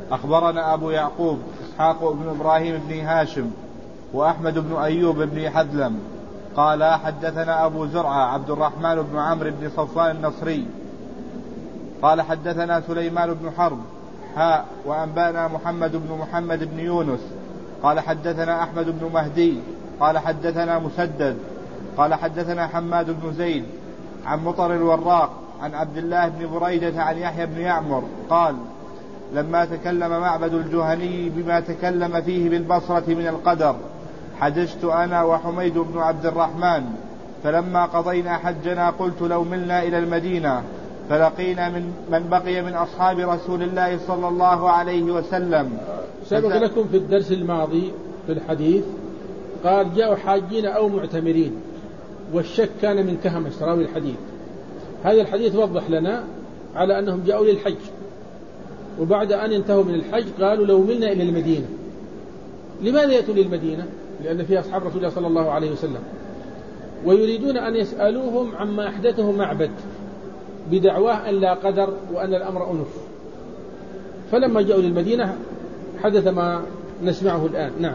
أخبرنا أبو يعقوب إسحاق بن إبراهيم بن هاشم وأحمد بن أيوب بن حدلم قال حدثنا أبو زرعة عبد الرحمن بن عمرو بن صفوان النصري قال حدثنا سليمان بن حرب وأنبانا محمد بن يونس قال حدثنا أحمد بن مهدي قال حدثنا مسدد قال حدثنا حماد بن زيد عن مطر الوراق عن عبد الله بن بريدة عن يحيى بن يعمر قال لما تكلم معبد الجهني بما تكلم فيه بالبصرة من القدر حججت أنا وحميد بن عبد الرحمن، فلما قضينا حجنا قلت لو ملنا إلى المدينة فلقينا من بقي من أصحاب رسول الله صلى الله عليه وسلم. سبق لكم في الدرس الماضي في الحديث قال جاءوا حاجين أو معتمرين، والشك كان من كهمش راوي الحديث. هذا الحديث وضح لنا على أنهم جاءوا للحج، وبعد أن انتهوا من الحج قالوا لو ملنا إلى المدينة. لماذا يأتوا للمدينة؟ لأن فيها أصحاب رسول الله صلى الله عليه وسلم، ويريدون أن يسألوهم عما أحدثه معبد بدعواه أن لا قدر وأن الأمر أنف. فلما جاءوا للمدينة حدث ما نسمعه الآن. نعم.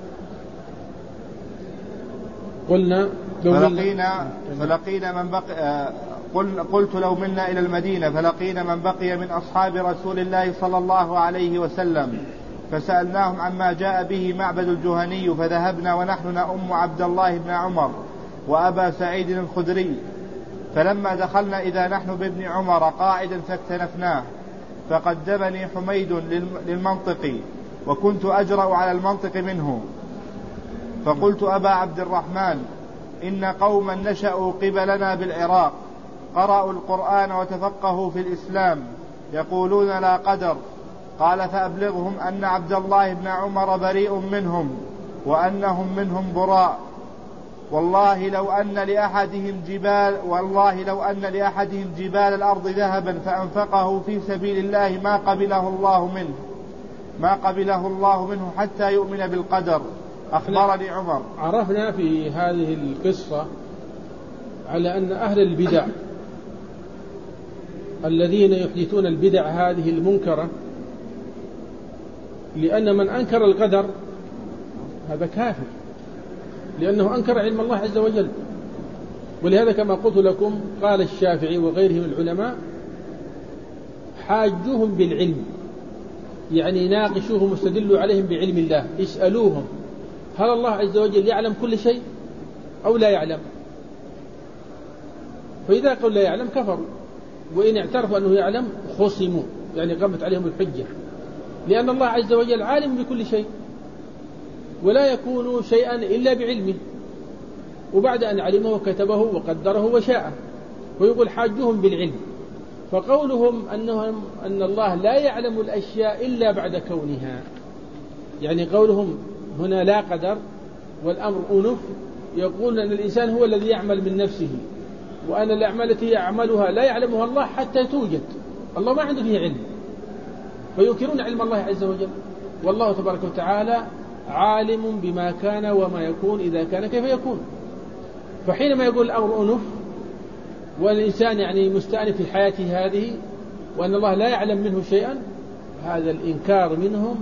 قلنا فلقينا من بقي قلت لو منا إلى المدينة فلقينا من بقي من أصحاب رسول الله صلى الله عليه وسلم فسألناهم عما جاء به معبد الجهني، فذهبنا ونحن نأم عبد الله بن عمر وأبا سعيد الخدري، فلما دخلنا إذا نحن بابن عمر قاعدا فاكتنفناه، فقدمني حميد للمنطق وكنت أجرأ على المنطق منه، فقلت أبا عبد الرحمن إن قوما نشأوا قبلنا بالعراق قرأوا القرآن وتفقهوا في الإسلام يقولون لا قدر، قال فأبلغهم أن عبد الله بن عمر بريء منهم وأنهم منهم براء، والله لو أن لأحدهم جبال الأرض ذهبا فأنفقه في سبيل الله ما قبله الله منه حتى يؤمن بالقدر. أخبرني عمر. عرفنا في هذه القصة على أن أهل البدع الذين يحدثون البدع هذه المنكرة، لأن من أنكر القدر هذا كافر، لأنه أنكر علم الله عز وجل. ولهذا كما قلت لكم قال الشافعي وغيره من العلماء حاجوهم بالعلم، يعني ناقشوهم واستدلوا عليهم بعلم الله، اسألوهم هل الله عز وجل يعلم كل شيء أو لا يعلم؟ فإذا قالوا لا يعلم كفروا، وإن اعترفوا أنه يعلم خصموا، يعني قامت عليهم الحجة، لأن الله عز وجل عالم بكل شيء ولا يكون شيئا إلا بعلمه، وبعد أن علمه كتبه وقدره وشاءه، ويقول حاجهم بالعلم. فقولهم أن الله لا يعلم الأشياء إلا بعد كونها، يعني قولهم هنا لا قدر والأمر أنف، يقول أن الإنسان هو الذي يعمل من نفسه، وأن الأعمال التي يعملها لا يعلمها الله حتى توجد، الله ما عنده فيه علم، فينكرون علم الله عز وجل. والله تبارك وتعالى عالم بما كان وما يكون إذا كان كيف يكون. فحينما يقول الأمر أنف والإنسان يعني مستأنف في حياته هذه وأن الله لا يعلم منه شيئا، هذا الإنكار منهم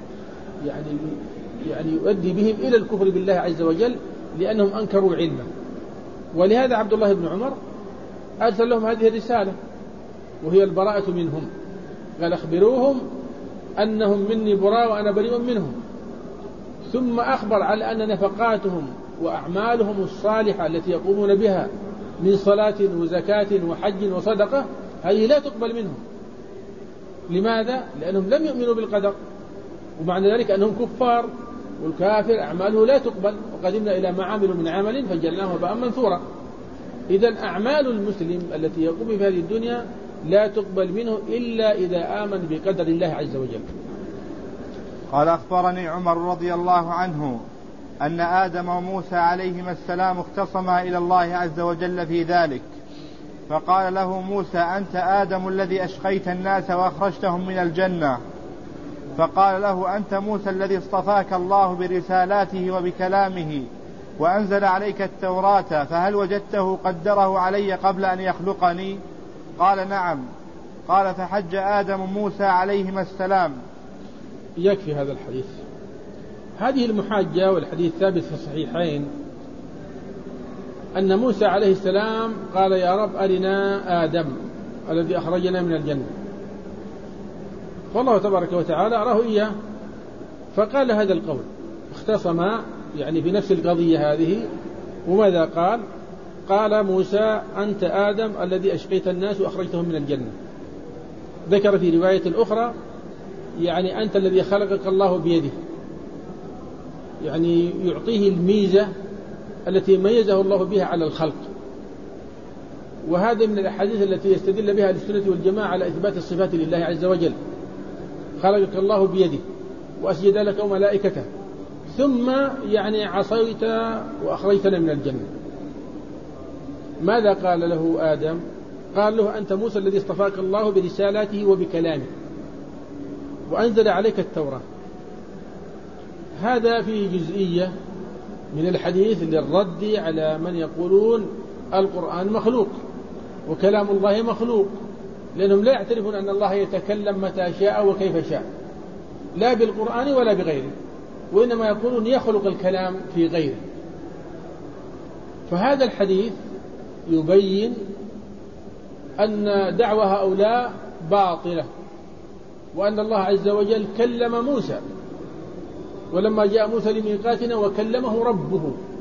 يعني يؤدي بهم إلى الكفر بالله عز وجل، لأنهم أنكروا علمه. ولهذا عبد الله بن عمر أرسل لهم هذه الرسالة وهي البراءة منهم، قال أخبروهم أنهم مني براء وأنا بريء منهم. ثم أخبر على أن نفقاتهم وأعمالهم الصالحة التي يقومون بها من صلاة وزكاة وحج وصدقة هذه لا تقبل منهم. لماذا؟ لأنهم لم يؤمنوا بالقدر، ومعنى ذلك أنهم كفار، والكافر أعماله لا تقبل، وقدمنا إلى ما عملوا من عمل فجعلناه هباء منثورا. إذن أعمال المسلم التي يقوم في هذه الدنيا لا تقبل منه إلا إذا آمن بقدر الله عز وجل. قال أخبرني عمر رضي الله عنه أن آدم وموسى عليهما السلام اختصما إلى الله عز وجل في ذلك، فقال له موسى أنت آدم الذي أشقيت الناس وأخرجتهم من الجنة، فقال له أنت موسى الذي اصطفاك الله برسالاته وبكلامه وأنزل عليك التوراة، فهل وجدته قدره علي قبل أن يخلقني؟ قال نعم. قال فحج آدم موسى عليهما السلام يكفي هذا الحديث. هذه المحاجة والحديث ثابت في الصحيحين أن موسى عليه السلام قال يا رب أرنا آدم الذي أخرجنا من الجنة، فالله تبارك وتعالى أراه إياه فقال هذا القول، اختصم يعني في نفس القضية هذه. وماذا قال؟ قال موسى أنت آدم الذي أشقيت الناس وأخرجتهم من الجنة. ذكر في رواية الأخرى يعني أنت الذي خلقك الله بيده، يعني يعطيه الميزة التي ميزه الله بها على الخلق. وهذا من الأحاديث التي يستدل بها السنة والجماعة على إثبات الصفات لله عز وجل. خلقك الله بيده وأسجد لك ملائكته ثم يعني عصيت وأخرجتنا من الجنة. ماذا قال له آدم؟ قال له أنت موسى الذي اصطفاك الله برسالاته وبكلامه وأنزل عليك التوراة. هذا في جزئية من الحديث للرد على من يقولون القرآن مخلوق وكلام الله مخلوق، لأنهم لا يعترفون أن الله يتكلم متى شاء وكيف شاء، لا بالقرآن ولا بغيره، وإنما يقولون يخلق الكلام في غيره. فهذا الحديث يبين أن دعوى هؤلاء باطلة، وأن الله عز وجل كلم موسى، ولما جاء موسى لميقاتنا وكلمه ربه.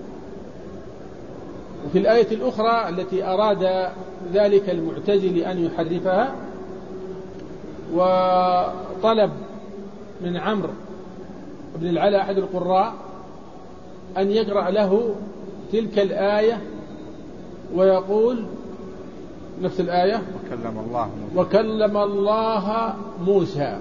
وفي الآية الأخرى التي أراد ذلك المعتزل أن يحرفها وطلب من عمرو بن العلاء أحد القراء أن يقرأ له تلك الآية ويقول نفس الآية وكلم الله موسى،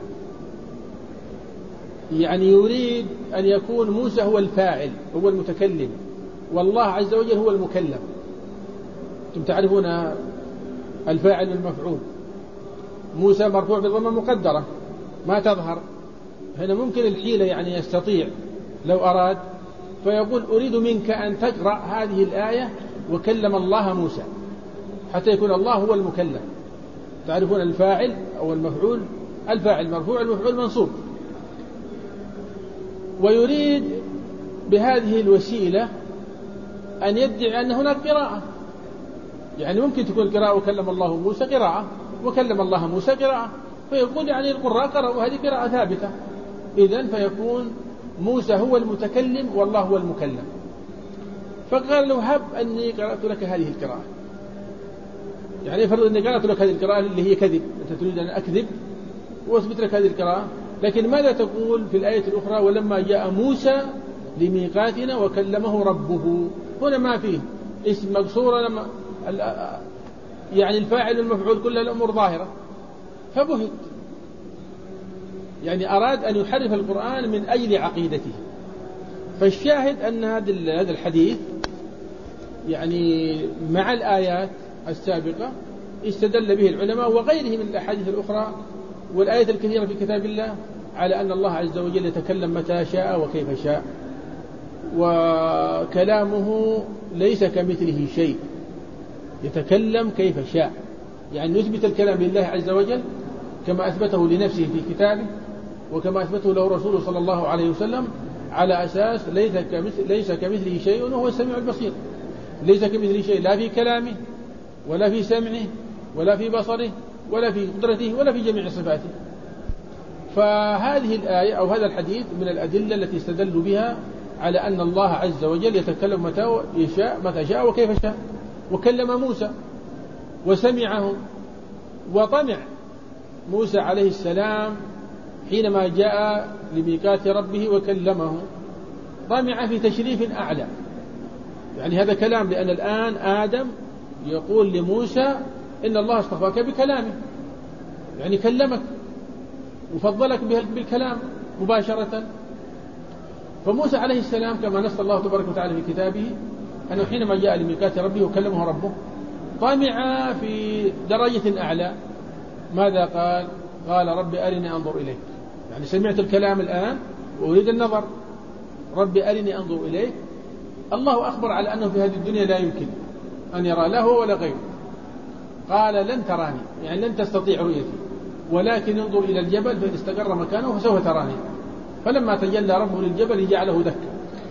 يعني يريد أن يكون موسى هو الفاعل هو المتكلم والله عز وجل هو المكلم. أنتم تعرفون الفاعل والمفعول. موسى مرفوع بضمة مقدرة ما تظهر، هنا ممكن الحيلة يعني يستطيع لو أراد فيقول أريد منك أن تقرأ هذه الآية وكلم الله موسى حتى يكون الله هو المكلم. تعرفون الفاعل أو المفعول، الفاعل مرفوع المفعول منصوب، ويريد بهذه الوسيلة أن يدعي أن هناك قراءة. يعني ممكن تكون قراءة وكلم الله موسى قراءة وكلم الله موسى قراءة، فيقول يعني القراء قرأوا هذه قراءة ثابتة، إذن فيكون موسى هو المتكلم والله هو المكلم. فقال له هب أني قرأت لك هذه القراءة، يعني فرض أني قرأت لك هذه القراءة اللي هي كذب، أنت تريد أن أكذب وأثبت لك هذه القراءة، لكن ماذا تقول في الآية الأخرى ولما جاء موسى لميقاتنا وكلمه ربه؟ هنا ما فيه اسم مقصورة، لما يعني الفاعل والمفعول كل الأمور ظاهرة، فبهت. يعني أراد أن يحرف القرآن من أجل عقيدته. فالشاهد أن هذا الحديث يعني مع الآيات السابقة استدل به العلماء وغيرهم من الأحاديث الأخرى والآيات الكثيرة في كتاب الله على أن الله عز وجل يتكلم متى شاء وكيف شاء، وكلامه ليس كمثله شيء، يتكلم كيف شاء. يعني نثبت الكلام لله عز وجل كما أثبته لنفسه في كتابه وكما أثبته له رسوله صلى الله عليه وسلم على أساس ليس كمثله شيء وهو السميع البصير. ليس كمثله شيء لا في كلامه ولا في سمعه ولا في بصره ولا في قدرته ولا في جميع صفاته. فهذه الآية أو هذا الحديث من الأدلة التي استدلوا بها على أن الله عز وجل يتكلم متى شاء وكيف شاء. وكلم موسى وسمعه وطمع موسى عليه السلام حينما جاء لميقات ربه وكلمه، طمع في تشريف أعلى. يعني هذا كلام، لأن الآن آدم يقول لموسى إن الله اصطفاك بكلامه، يعني كلمك وفضلك بالكلام مباشرة. فموسى عليه السلام كما نص الله تبارك وتعالى في كتابه أنه حينما جاء لميقات ربه وكلمه ربه طمع في درجة أعلى. ماذا قال؟ قال رب أرني أنظر إليك. يعني سمعت الكلام الآن وأريد النظر، رب أرني أنظر إليك. الله أخبر على أنه في هذه الدنيا لا يمكن أن يرى لا هو ولا غيره. قال لن تراني، يعني لن تستطيع رؤيتي، ولكن انظر إلى الجبل فإن استقر مكانه فسوف تراني. فلما تجلى ربه للجبل جعله دكا.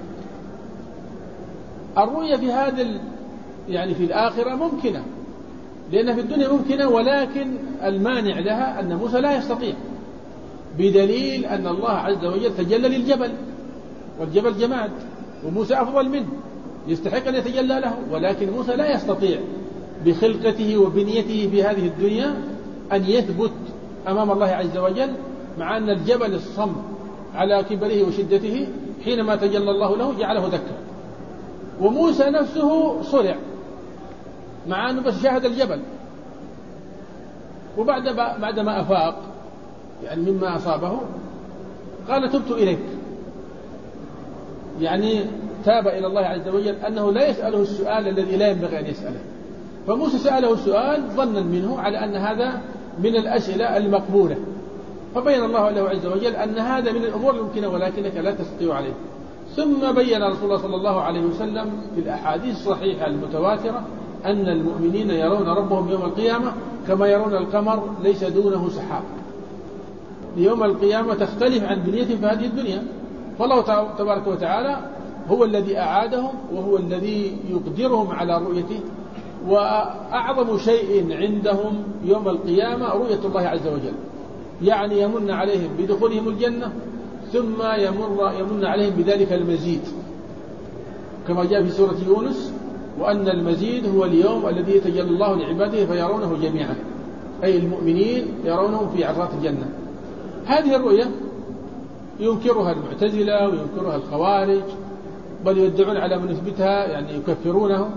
الرؤية في هذا يعني في الآخرة ممكنة، لأن في الدنيا ممكنة، ولكن المانع لها أن موسى لا يستطيع، بدليل أن الله عز وجل تجلى للجبل، والجبل جماد، وموسى أفضل منه يستحق أن يتجلى له، ولكن موسى لا يستطيع بخلقته وبنيته في هذه الدنيا أن يثبت أمام الله عز وجل، مع أن الجبل الصم على كبره وشدته حينما تجلى الله له جعله دكا. وموسى نفسه صرع مع أنه بس شاهد الجبل، وبعدما أفاق يعني مما أصابه قال تبت إليك، يعني تاب إلى الله عز وجل أنه لا يسأله السؤال الذي لا ينبغي أن يسأله. فموسى سأله السؤال ظنا منه على أن هذا من الأسئلة المقبولة، فبين الله له عز وجل أن هذا من الأمور الممكنة ولكنك لا تستطيع عليه. ثم بين رسول الله صلى الله عليه وسلم في الأحاديث الصحيحة المتواترة أن المؤمنين يرون ربهم يوم القيامة كما يرون القمر ليس دونه سحاب. يوم القيامة تختلف عن بنيتهم في هذه الدنيا، فالله تبارك وتعالى هو الذي أعادهم وهو الذي يقدرهم على رؤيته. وأعظم شيء عندهم يوم القيامة رؤية الله عز وجل، يعني يمن عليهم بدخولهم الجنة، ثم يمن عليهم بذلك المزيد، كما جاء في سورة يونس: وأن المزيد هو اليوم الذي يتجلى الله لعباده فيرونه جميعا، أي المؤمنين يرونهم في عرصات الجنة. هذه الرؤية ينكرها المعتزلة وينكرها الخوارج، بل يدعون على من يثبتها يعني يكفرونه.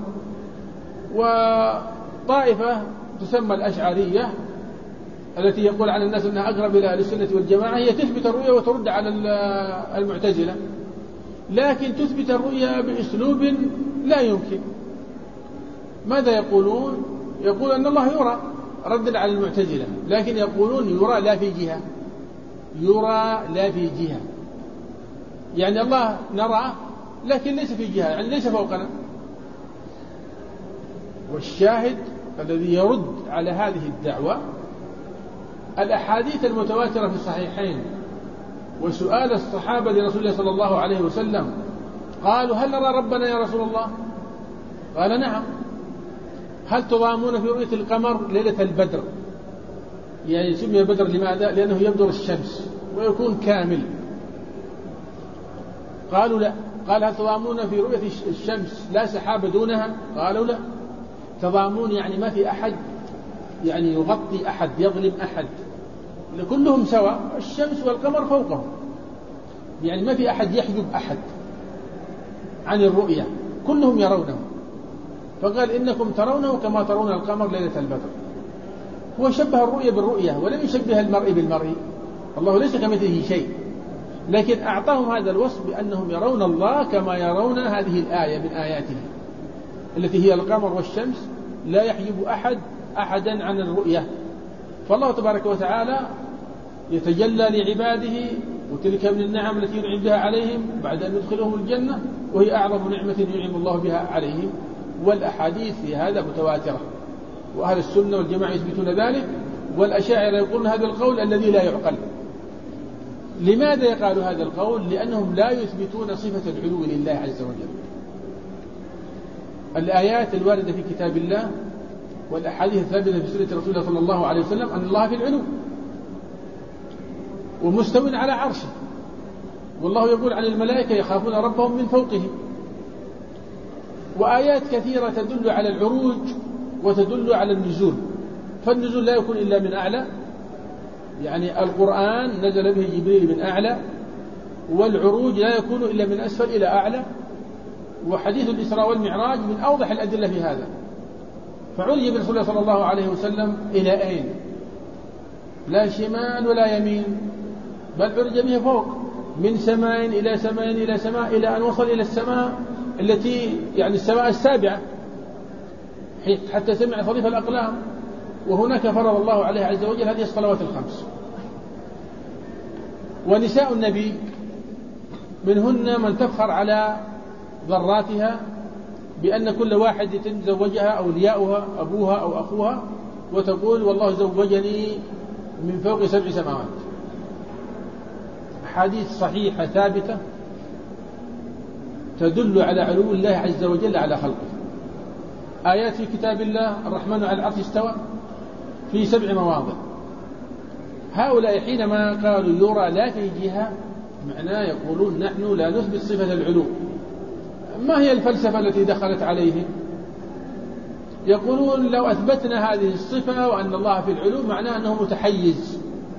وطائفة تسمى الأشعرية التي يقول عن الناس أنها أقرب إلى أهل السنة والجماعة، هي تثبت الرؤية وترد على المعتزلة، لكن تثبت الرؤية بأسلوب لا يمكن. ماذا يقولون؟ يقول أن الله يرى ردا على المعتزلة، لكن يقولون يرى لا في جهة، يرى لا في جهة، يعني الله نرى لكن ليس في جهة، يعني ليس فوقنا. والشاهد الذي يرد على هذه الدعوة الأحاديث المتواترة في الصحيحين، وسؤال الصحابة لرسول الله صلى الله عليه وسلم قالوا: هل نرى ربنا يا رسول الله؟ قال: نعم. هل تضامون في رؤية القمر ليلة البدر؟ يعني سمي بدر لماذا؟ لأنه يبدر الشمس ويكون كامل. قالوا: لا. قال: هل تضامون في رؤية الشمس لا سحاب دونها؟ قالوا: لا. تضامون يعني ما في أحد يعني يغطي أحد يظلم أحد، كلهم سواء، الشمس والقمر فوقهم، يعني ما في أحد يحجب أحد عن الرؤية، كلهم يرونه. فقال: إنكم ترونه كما ترون القمر ليلة البدر. هو شبه الرؤية بالرؤية ولم يشبه المرء بالمرء، الله ليس كمثله شيء، لكن أعطاهم هذا الوصف بأنهم يرون الله كما يرون هذه الآية من آياته التي هي القمر والشمس، لا يحجب أحدا عن الرؤية. فالله تبارك وتعالى يتجلى لعباده، وتلك من النعم التي ينعم بها عليهم بعد أن يدخلهم الجنة، وهي أعظم نعمة ينعم الله بها عليهم. والأحاديث في هذا متواترة، وأهل السنة والجماعة يثبتون ذلك، والأشاعرة يقولون هذا القول الذي لا يعقل. لماذا يقالوا هذا القول؟ لأنهم لا يثبتون صفة العلو لله عز وجل. الآيات الواردة في كتاب الله والأحاديث الثابتة في سنة رسول الله صلى الله عليه وسلم أن الله في العلو ومستو على عرشه، والله يقول عن الملائكة يخافون ربهم من فوقهم. وآيات كثيرة تدل على العروج وتدل على النزول، فالنزول لا يكون إلا من أعلى، يعني القرآن نزل به جبريل من أعلى، والعروج لا يكون إلا من أسفل إلى أعلى. وحديث الإسراء والمعراج من أوضح الأدلة في هذا. فعرج برسول الله صلى الله عليه وسلم إلى أين؟ لا شمال ولا يمين، بل عرج به فوق، من سماء إلى سماء إلى سماء، إلى أن وصل إلى السماء التي يعني السماء السابعة، حتى سمع صريف الأقلام، وهناك فرض الله عليه عز وجل هذه الصلوات الخمس. ونساء النبي منهن من تفخر على ذراتها بأن كل واحدة زوجها أولياؤها أبوها أو أخوها، وتقول: والله زوجني من فوق 7 سماوات. أحاديث صحيحة ثابتة تدل على علو الله عز وجل على خلقه. آيات في كتاب الله: الرحمن على العرش استوى في 7 مواضع. هؤلاء حينما قالوا يرى لا في جهة، معناه يقولون نحن لا نثبت صفة العلو. ما هي الفلسفة التي دخلت عليهم؟ يقولون لو أثبتنا هذه الصفة وأن الله في العلو معناه أنه متحيز،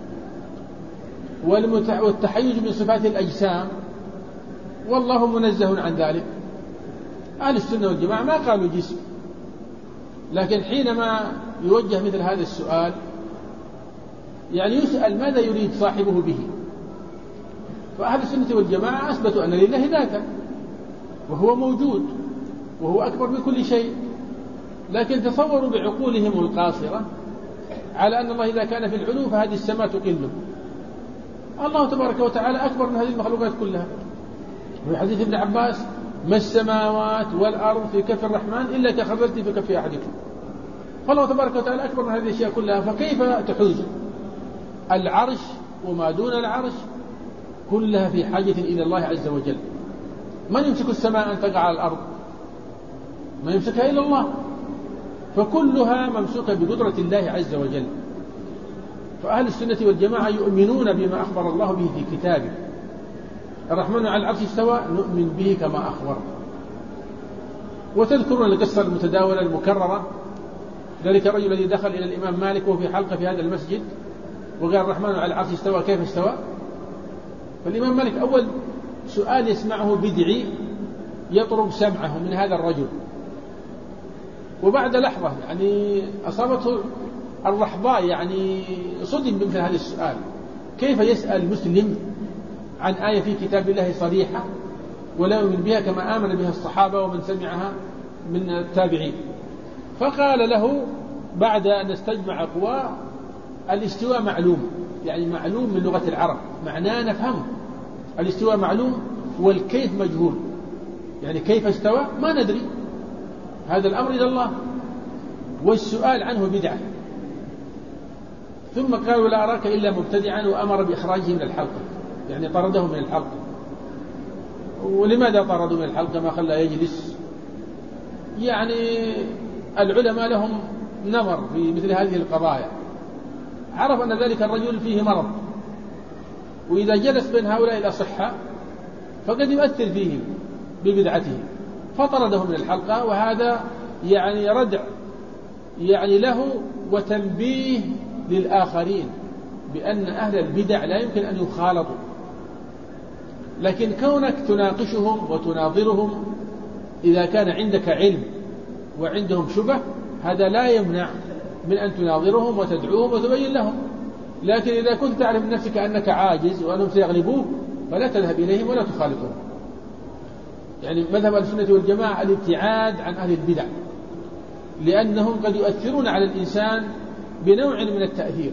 والتحيز من صفات الأجسام، والله منزه عن ذلك. أهل السنة والجماعة ما قالوا جسم، لكن حينما يوجه مثل هذا السؤال يعني يسأل ماذا يريد صاحبه به. فأهل السنة والجماعة أثبتوا أن لله ذاتا وهو موجود وهو أكبر من كل شيء، لكن تصوروا بعقولهم القاصرة على أن الله إذا كان في العلو فهذه السماء تقله. الله تبارك وتعالى أكبر من هذه المخلوقات كلها. وفي حديث ابن عباس: ما السماوات والأرض في كف الرحمن إلا كخردل في كف أحدكم. فالله تبارك وتعالى أكبر من هذه الأشياء كلها، فكيف تحوز؟ العرش وما دون العرش كلها في حاجة إلى الله عز وجل. من يمسك السماء أن تقع على الأرض؟ ما يمسكها إلا الله، فكلها ممسوكة بقدرة الله عز وجل. فأهل السنة والجماعة يؤمنون بما أخبر الله به في كتابه: الرحمن على العرش استوى، نؤمن به كما أخبر. وتذكرون القصة المتداولة المكررة، ذلك الرجل الذي دخل إلى الإمام مالك وهو في حلقة في هذا المسجد وقال: الرحمن على العرش استوى، كيف استوى؟ فالإمام مالك أول سؤال يسمعه بدعي يطرب سمعه من هذا الرجل، وبعد لحظة يعني أصابته الرحضاء، يعني صدم بمثل هذا السؤال. كيف يسأل مسلم عن آية في كتاب الله صريحة ولا يؤمن بها كما آمن بها الصحابة ومن سمعها من التابعين؟ فقال له بعد أن استجمع قواه: الاستواء معلوم، يعني معلوم من لغة العرب، معناه نفهمه. الاستواء معلوم والكيف مجهول، يعني كيف استوى ما ندري، هذا الأمر إلى الله، والسؤال عنه بدعة. ثم قالوا: لا أراك إلا مبتدعا، وأمر بإخراجه من الحلقة، يعني طرده من الحلقة. ولماذا طردوا من الحلقة؟ ما خلى يجلس؟ يعني العلماء لهم نظر في مثل هذه القضايا، عرف أن ذلك الرجل فيه مرض، وإذا جلس بين هؤلاء الأصحاء فقد يؤثر فيهم ببدعته، فطرده من الحلقة. وهذا يعني ردع يعني له وتنبيه للآخرين بأن أهل البدع لا يمكن أن يخالطوا، لكن كونك تناقشهم وتناظرهم إذا كان عندك علم وعندهم شبه، هذا لا يمنع من أن تناظرهم وتدعوهم وتبين لهم. لكن إذا كنت تعرف من نفسك أنك عاجز وأنهم سيغلبوك فلا تذهب إليهم ولا تخالطهم. يعني مذهب السنة والجماعة الابتعاد عن أهل البدع، لأنهم قد يؤثرون على الإنسان بنوع من التأثير،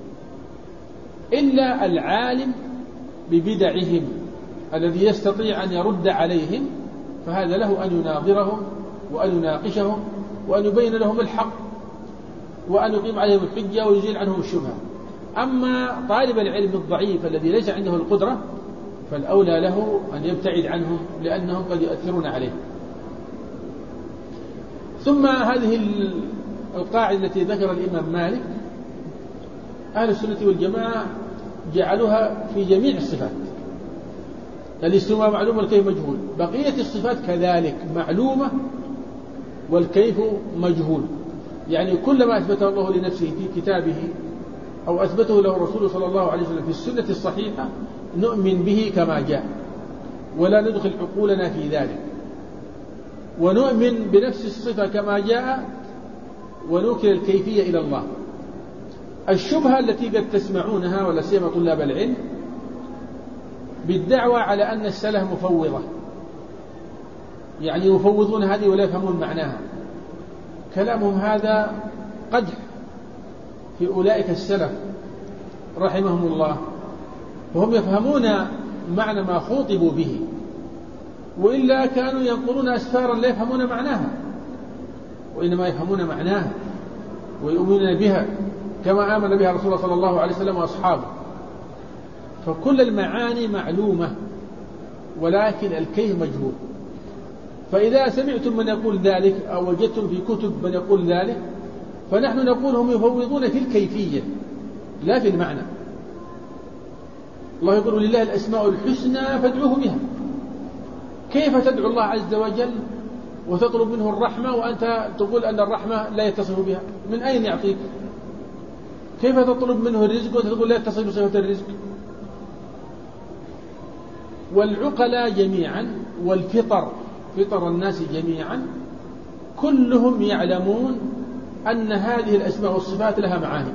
إلا العالم ببدعهم الذي يستطيع أن يرد عليهم، فهذا له أن يناظرهم وأن يناقشهم وأن يبين لهم الحق وأن يقيم عليهم الحجة ويزيل عنهم الشبهة. أما طالب العلم الضعيف الذي ليس عنده القدرة فالأولى له أن يبتعد عنهم، لأنهم قد يؤثرون عليه. ثم هذه القاعدة التي ذكر الإمام مالك أهل السنة والجماعة جعلوها في جميع الصفات: الاستواء معلوم والكيف مجهول. بقية الصفات كذلك معلومة والكيف مجهول، يعني كلما أثبته الله لنفسه في كتابه أو أثبته له الرسول صلى الله عليه وسلم في السنة الصحيحة نؤمن به كما جاء، ولا ندخل عقولنا في ذلك، ونؤمن بنفس الصفة كما جاء، ونوكل الكيفية إلى الله. الشبهة التي قد تسمعونها ولا سيما طلاب العلم بالدعوة على أن السلف مفوضة، يعني يفوضون هذه ولا يفهمون معناها. كلامهم هذا قدح في أولئك السلف رحمهم الله، وهم يفهمون معنى ما خوطبوا به، وإلا كانوا ينقلون أسفارا لا يفهمون معناها، وإنما يفهمون معناها ويؤمنون بها كما آمن بها رسول الله صلى الله عليه وسلم وأصحابه. فكل المعاني معلومة ولكن الكيف مجهول. فإذا سمعتم من يقول ذلك أو وجدتم في كتب من يقول ذلك فنحن نقول هم يفوضون في الكيفية لا في المعنى. الله يقول لله الأسماء الحسنى فادعوه بها. كيف تدعو الله عز وجل وتطلب منه الرحمة وأنت تقول أن الرحمة لا يتصف بها؟ من أين يعطيك؟ كيف تطلب منه الرزق وتقول لا يتصف بصفة الرزق؟ والعقلاء جميعا والفطر فطر الناس جميعا كلهم يعلمون أن هذه الأسماء والصفات لها معاني.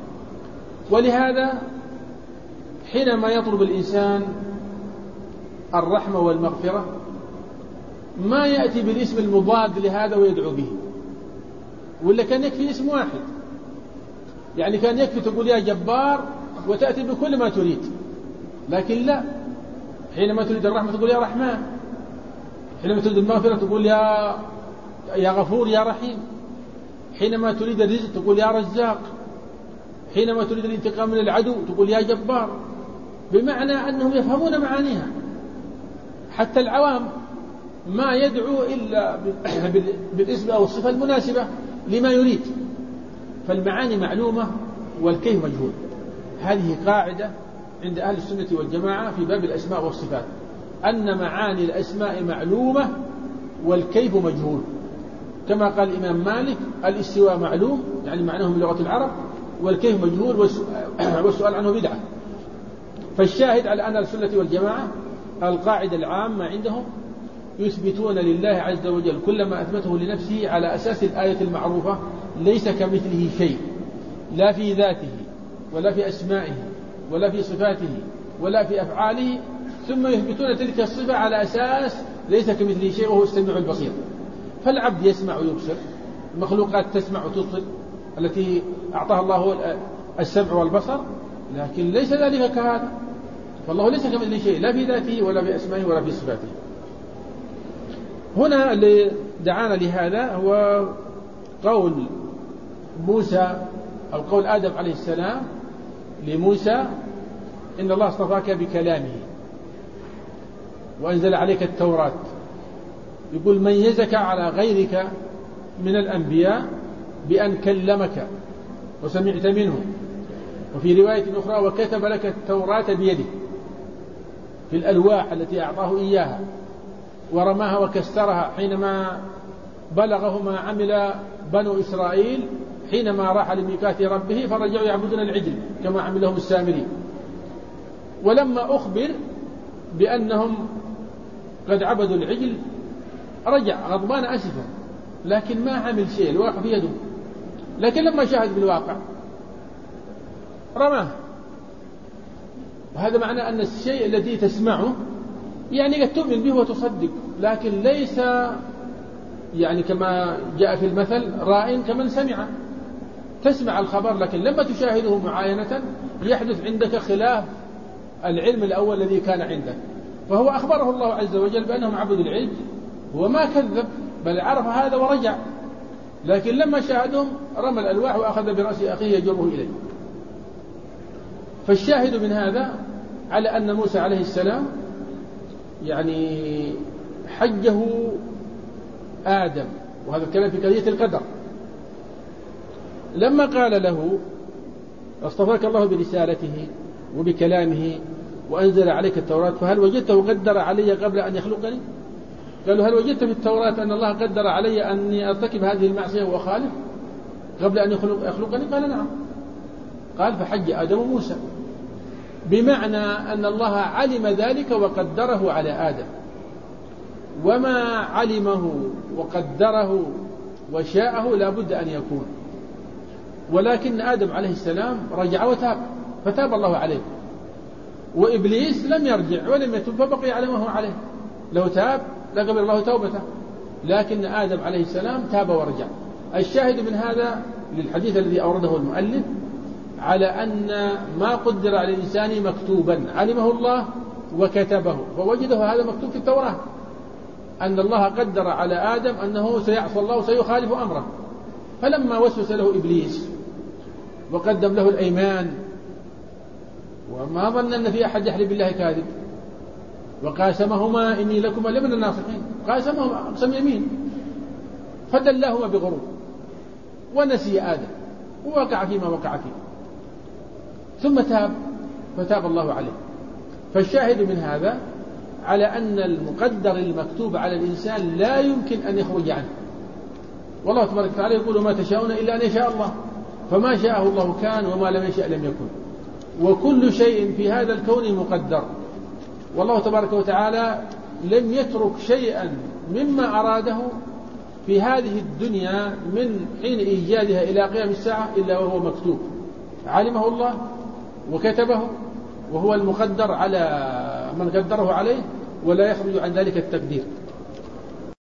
ولهذا حينما يطلب الإنسان الرحمة والمغفرة ما يأتي بالاسم المضاد لهذا ويدعو به، ولا كان يكفي اسم واحد. يعني كان يكفي تقول يا جبار وتأتي بكل ما تريد، لكن لا، حينما تريد الرحمة تقول يا رحمن، حينما تريد المغفرة تقول يا غفور يا رحيم، حينما تريد الرزق تقول يا رزاق، حينما تريد الانتقام من العدو تقول يا جبار. بمعنى أنهم يفهمون معانيها. حتى العوام ما يدعو إلا بالاسم أو الصفة المناسبة لما يريد. فالمعاني معلومة والكيف مجهول. هذه قاعدة عند أهل السنة والجماعة في باب الأسماء والصفات، أن معاني الأسماء معلومة والكيف مجهول. كما قال الإمام مالك الاستواء معلوم يعني معناه من لغة العرب، والكيف مجهول والسؤال عنه بدعة. فالشاهد على أن السنة والجماعة القاعدة العامة عندهم يثبتون لله عز وجل كل ما أثبته لنفسه على أساس الآية المعروفة ليس كمثله شيء، لا في ذاته ولا في أسمائه ولا في صفاته ولا في أفعاله، ثم يثبتون تلك الصفة على أساس ليس كمثله شيء وهو السميع البصير. فالعبد يسمع ويبصر، المخلوقات تسمع وتبصر التي أعطاها الله السمع والبصر، لكن ليس ذلك كهذا. فالله ليس كمثله شيء لا في ذاته ولا في أسمائه ولا في صفاته. هنا اللي دعانا لهذا هو قول موسى أو قول آدم عليه السلام لموسى إن الله اصطفاك بكلامه وأنزل عليك التوراة. يقول ميزك على غيرك من الأنبياء بأن كلمك وسمعت منه. وفي رواية أخرى وكتب لك التوراة بيده في الألواح التي أعطاه إياها، ورماها وكسرها حينما بلغه ما عمل بنو إسرائيل حينما راح لميقات ربه فرجعوا يعبدون العجل كما عملهم السامري. ولما أخبر بأنهم قد عبدوا العجل رجع غضبان أسفا، لكن ما عمل شيء، الواقع في يده. لكن لما شاهد بالواقع رماه. وهذا معنى أن الشيء الذي تسمعه يعني قد تؤمن به وتصدق، لكن ليس يعني كما جاء في المثل راء كمن سمع. تسمع الخبر لكن لما تشاهده معاينة يحدث عندك خلاف العلم الأول الذي كان عندك. فهو أخبره الله عز وجل بأنهم عبدوا العجل وما كذب، بل عرف هذا ورجع. لكن لما شاهدهم رمى الألواح وأخذ برأس أخيه يجره إليه. فالشاهد من هذا على أن موسى عليه السلام يعني حجه آدم، وهذا الكلام في قضية القدر. لما قال له اصطفاك الله برسالته وبكلامه وأنزل عليك التوراة فهل وجدته قدر علي قبل أن يخلقني؟ قالوا هل وجدت في التوراة أن الله قدر علي أني أرتكب هذه المعصية وأخالف قبل أن يخلقني؟ قال نعم. قال فحج آدم موسى، بمعنى أن الله علم ذلك وقدره على آدم، وما علمه وقدره وشاءه لا بد أن يكون. ولكن آدم عليه السلام رجع وتاب فتاب الله عليه، وإبليس لم يرجع ولم يتوب فبقي على ما هو عليه. لو تاب لقبل الله توبته، لكن آدم عليه السلام تاب ورجع. الشاهد من هذا للحديث الذي أورده المؤلف على أن ما قدر على الإنسان مكتوبا علمه الله وكتبه، فوجده هذا مكتوب في التوراة أن الله قدر على آدم أنه سيعصى الله وسيخالف أمره. فلما وسوس له إبليس وقدم له الأيمان وما ظن أن في أحد يحلف بالله كاذب. وقاسمهما إني لكما لمن الناصحين، قاسمهما أقسم يمين فدلاهما بغرور ونسي آدم ووقع فيما وقع فيه ثم تاب فتاب الله عليه. فالشاهد من هذا على أن المقدر المكتوب على الإنسان لا يمكن أن يخرج عنه. والله تبارك وتعالى يقول ما تشاءون إلا أن يشاء الله، فما شاءه الله كان وما لم يشاء لم يكن. وكل شيء في هذا الكون مقدر، والله تبارك وتعالى لم يترك شيئا مما أراده في هذه الدنيا من حين إيجادها إلى قيام الساعة إلا وهو مكتوب، علمه الله وكتبه، وهو المقدر على من قدره عليه، ولا يخرج عن ذلك التقدير.